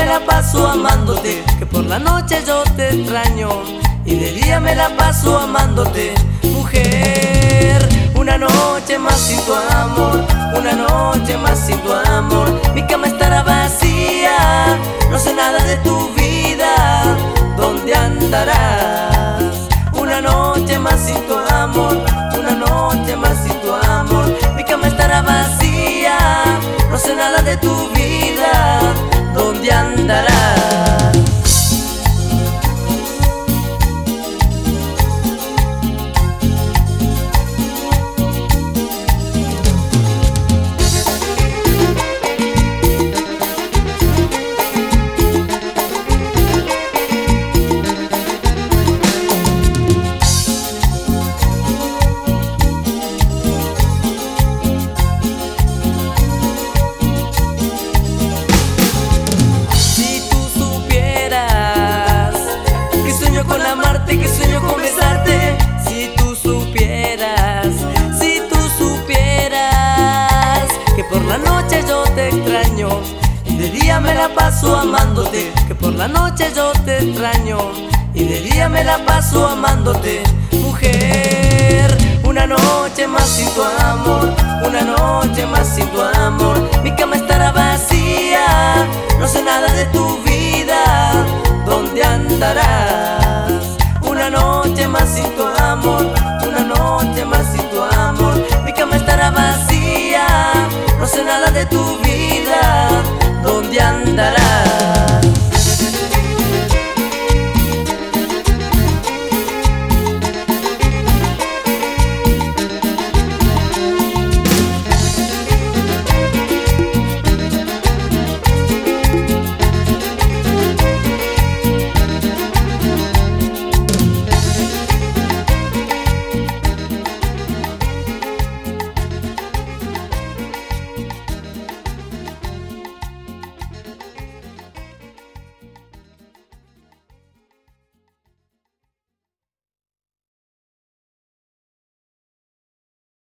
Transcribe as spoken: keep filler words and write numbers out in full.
me la paso amándote, que por la noche yo te extraño y de día me la paso amándote. Mujer, una noche más sin tu amor, una noche más sin tu amor, mi cama estará vacía, no sé nada de tu vida, ¿dónde andarás? Una noche más sin tu amor, una noche más sin tu amor, mi cama estará vacía, no sé nada de tu vida, ¿dónde andarás? Con amarte, que sueño con besarte. Si tú supieras, si tú supieras que por la noche yo te extraño y de día me la paso amándote, que por la noche yo te extraño y de día me la paso amándote. Mujer, una noche más sin tu amor, una noche más sin tu amor, mi cama estará vacía, no sé nada de tu vida, ¿dónde andarás? Una noche más sin tu amor, una noche más sin tu amor, mi cama estará vacía, no sé nada de tu vida.